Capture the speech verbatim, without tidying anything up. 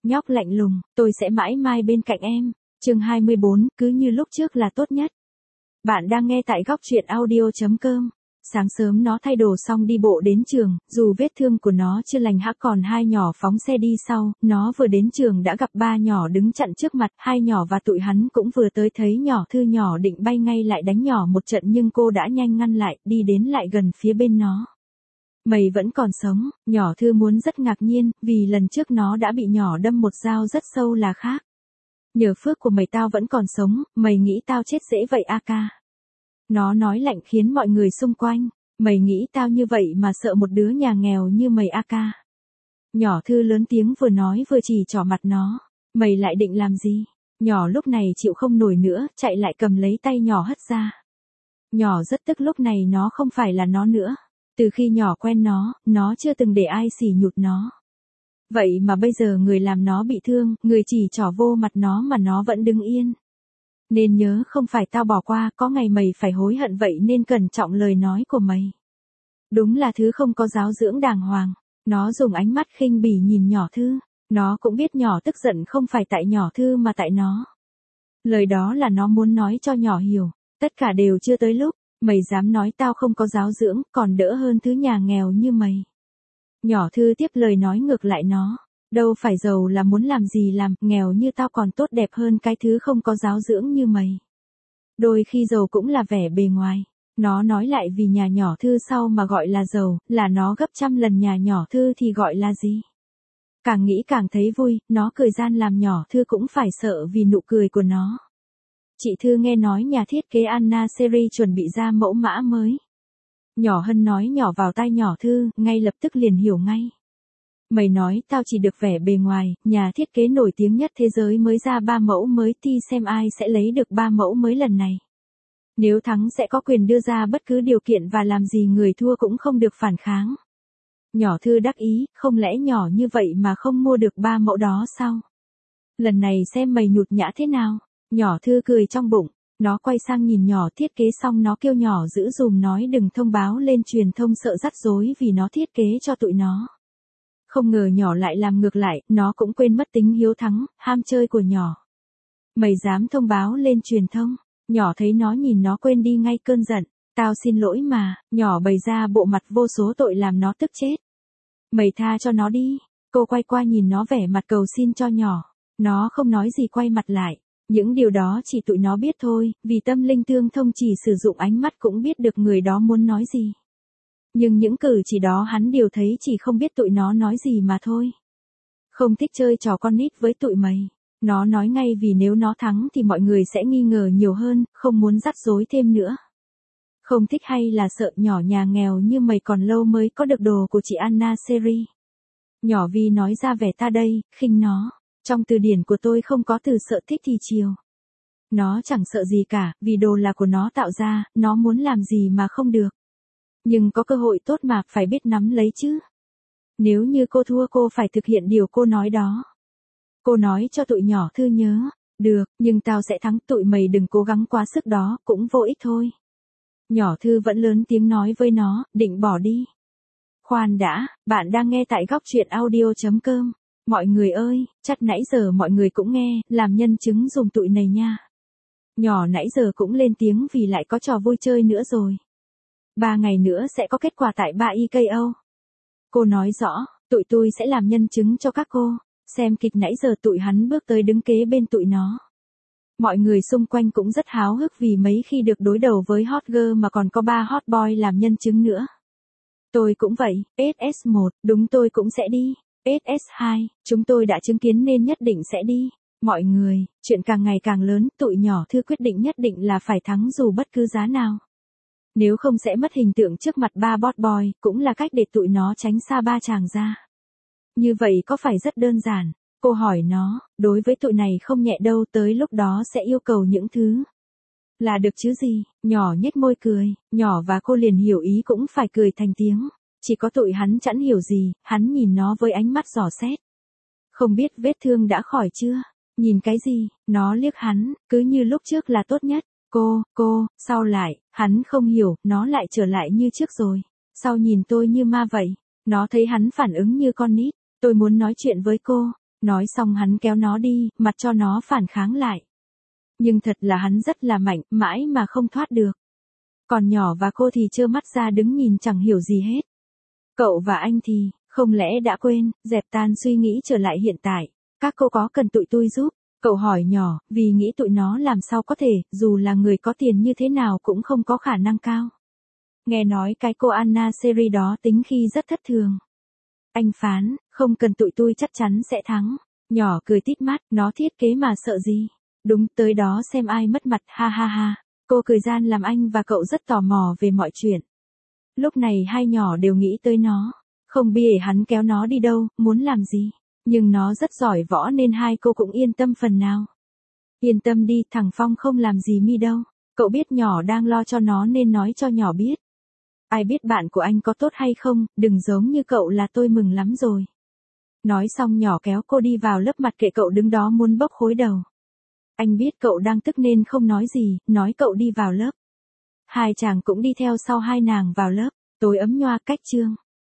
Nhóc lạnh lùng, tôi sẽ mãi mãi bên cạnh em. Chương hai mươi bốn, cứ như lúc trước là tốt nhất. Bạn đang nghe tại góc truyện audio chấm com. Sáng sớm nó thay đồ xong đi bộ đến trường, dù vết thương của nó chưa lành hẳn còn hai nhỏ phóng xe đi sau, nó vừa đến trường đã gặp ba nhỏ đứng chặn trước mặt, hai nhỏ và tụi hắn cũng vừa tới thấy nhỏ Thư. Nhỏ định bay ngay lại đánh nhỏ một trận nhưng cô đã nhanh ngăn lại, đi đến lại gần phía bên nó. Mày vẫn còn sống, nhỏ Thư muốn rất ngạc nhiên, vì lần trước nó đã bị nhỏ đâm một dao rất sâu là khác. Nhờ phước của mày tao vẫn còn sống, mày nghĩ tao chết dễ vậy a ca. Nó nói lạnh khiến mọi người xung quanh, mày nghĩ tao như vậy mà sợ một đứa nhà nghèo như mày a ca. Nhỏ Thư lớn tiếng vừa nói vừa chỉ trỏ mặt nó, mày lại định làm gì? Nhỏ lúc này chịu không nổi nữa, chạy lại cầm lấy tay nhỏ hất ra. Nhỏ rất tức lúc này nó không phải là nó nữa. Từ khi nhỏ quen nó, nó chưa từng để ai sỉ nhục nó. Vậy mà bây giờ người làm nó bị thương, người chỉ trỏ vô mặt nó mà nó vẫn đứng yên. Nên nhớ không phải tao bỏ qua, có ngày mày phải hối hận vậy nên cẩn trọng lời nói của mày. Đúng là thứ không có giáo dưỡng đàng hoàng. Nó dùng ánh mắt khinh bỉ nhìn nhỏ Thư. Nó cũng biết nhỏ tức giận không phải tại nhỏ Thư mà tại nó. Lời đó là nó muốn nói cho nhỏ hiểu. Tất cả đều chưa tới lúc. Mày dám nói tao không có giáo dưỡng, còn đỡ hơn thứ nhà nghèo như mày. Nhỏ Thư tiếp lời nói ngược lại nó. Đâu phải giàu là muốn làm gì làm, nghèo như tao còn tốt đẹp hơn cái thứ không có giáo dưỡng như mày. Đôi khi giàu cũng là vẻ bề ngoài. Nó nói lại vì nhà nhỏ Thư sau mà gọi là giàu, là nó gấp trăm lần nhà nhỏ Thư thì gọi là gì. Càng nghĩ càng thấy vui, nó cười gian làm nhỏ Thư cũng phải sợ vì nụ cười của nó. Chị Thư nghe nói nhà thiết kế Anna Series chuẩn bị ra mẫu mã mới. Nhỏ Hân nói nhỏ vào tai nhỏ Thư, ngay lập tức liền hiểu ngay. Mày nói tao chỉ được vẻ bề ngoài, nhà thiết kế nổi tiếng nhất thế giới mới ra ba mẫu mới thì xem ai sẽ lấy được ba mẫu mới lần này. Nếu thắng sẽ có quyền đưa ra bất cứ điều kiện và làm gì người thua cũng không được phản kháng. Nhỏ Thư đắc ý, không lẽ nhỏ như vậy mà không mua được ba mẫu đó sao? Lần này xem mày nhụt nhã thế nào? Nhỏ Thư cười trong bụng, nó quay sang nhìn nhỏ thiết kế xong nó kêu nhỏ giữ dùm nói đừng thông báo lên truyền thông sợ rắc rối vì nó thiết kế cho tụi nó. Không ngờ nhỏ lại làm ngược lại, nó cũng quên mất tính hiếu thắng, ham chơi của nhỏ. Mày dám thông báo lên truyền thông? Nhỏ thấy nó nhìn nó quên đi ngay cơn giận. Tao xin lỗi mà, nhỏ bày ra bộ mặt vô số tội làm nó tức chết. Mày tha cho nó đi. Cô quay qua nhìn nó vẻ mặt cầu xin cho nhỏ. Nó không nói gì quay mặt lại. Những điều đó chỉ tụi nó biết thôi, vì tâm linh tương thông chỉ sử dụng ánh mắt cũng biết được người đó muốn nói gì. Nhưng những cử chỉ đó hắn đều thấy chỉ không biết tụi nó nói gì mà thôi. Không thích chơi trò con nít với tụi mày. Nó nói ngay vì nếu nó thắng thì mọi người sẽ nghi ngờ nhiều hơn, không muốn rắc rối thêm nữa. Không thích hay là sợ nhỏ nhà nghèo như mày còn lâu mới có được đồ của chị Anna Series. Nhỏ Vi nói ra vẻ ta đây, khinh nó. Trong từ điển của tôi không có từ sợ thích thì chiều. Nó chẳng sợ gì cả, vì đồ là của nó tạo ra, nó muốn làm gì mà không được. Nhưng có cơ hội tốt mà phải biết nắm lấy chứ. Nếu như cô thua cô phải thực hiện điều cô nói đó. Cô nói cho tụi nhỏ Thư nhớ. Được, nhưng tao sẽ thắng, tụi mày đừng cố gắng quá sức đó, cũng vô ích thôi. Nhỏ Thư vẫn lớn tiếng nói với nó, định bỏ đi. Khoan đã, bạn đang nghe tại góc truyện audio chấm com. Mọi người ơi, chắc nãy giờ mọi người cũng nghe, làm nhân chứng dùm tụi này nha. Nhỏ nãy giờ cũng lên tiếng vì lại có trò vui chơi nữa rồi. Ba ngày nữa sẽ có kết quả tại ba i ca o. Cô nói rõ, tụi tôi sẽ làm nhân chứng cho các cô. Xem kịch nãy giờ tụi hắn bước tới đứng kế bên tụi nó. Mọi người xung quanh cũng rất háo hức vì mấy khi được đối đầu với hot girl mà còn có ba hot boy làm nhân chứng nữa. Tôi cũng vậy, ét ét một, đúng tôi cũng sẽ đi. ét ét hai, chúng tôi đã chứng kiến nên nhất định sẽ đi. Mọi người, chuyện càng ngày càng lớn, tụi nhỏ Thư quyết định nhất định là phải thắng dù bất cứ giá nào. Nếu không sẽ mất hình tượng trước mặt ba bot boy, cũng là cách để tụi nó tránh xa ba chàng ra. Như vậy có phải rất đơn giản? Cô hỏi nó, đối với tụi này không nhẹ đâu, tới lúc đó sẽ yêu cầu những thứ. Là được chứ gì? Nhỏ nhếch môi cười, nhỏ và cô liền hiểu ý cũng phải cười thành tiếng. Chỉ có tụi hắn chẳng hiểu gì, hắn nhìn nó với ánh mắt dò xét. Không biết vết thương đã khỏi chưa? Nhìn cái gì? Nó liếc hắn, cứ như lúc trước là tốt nhất. Cô, cô, sau lại, hắn không hiểu, nó lại trở lại như trước rồi. Sao nhìn tôi như ma vậy? Nó thấy hắn phản ứng như con nít. Tôi muốn nói chuyện với cô. Nói xong hắn kéo nó đi, mặt cho nó phản kháng lại. Nhưng thật là hắn rất là mạnh, mãi mà không thoát được. Còn nhỏ và cô thì trơ mắt ra đứng nhìn chẳng hiểu gì hết. Cậu và anh thì, không lẽ đã quên, dẹp tan suy nghĩ trở lại hiện tại. Các cô có cần tụi tôi giúp? Cậu hỏi nhỏ, vì nghĩ tụi nó làm sao có thể, dù là người có tiền như thế nào cũng không có khả năng cao. Nghe nói cái cô Anna Seri đó tính khi rất thất thường. Anh phán, không cần tụi tôi chắc chắn sẽ thắng. Nhỏ cười tít mắt, nó thiết kế mà sợ gì. Đúng, tới đó xem ai mất mặt, ha ha ha. Cô cười gian làm anh và cậu rất tò mò về mọi chuyện. Lúc này hai nhỏ đều nghĩ tới nó. Không bìa hắn kéo nó đi đâu, muốn làm gì. Nhưng nó rất giỏi võ nên hai cô cũng yên tâm phần nào. Yên tâm đi, thằng Phong không làm gì mi đâu. Cậu biết nhỏ đang lo cho nó nên nói cho nhỏ biết. Ai biết bạn của anh có tốt hay không, đừng giống như cậu là tôi mừng lắm rồi. Nói xong nhỏ kéo cô đi vào lớp, mặt kệ cậu đứng đó muốn bốc khối đầu. Anh biết cậu đang tức nên không nói gì, nói cậu đi vào lớp. Hai chàng cũng đi theo sau hai nàng vào lớp, tối ấm nhoa cách chương.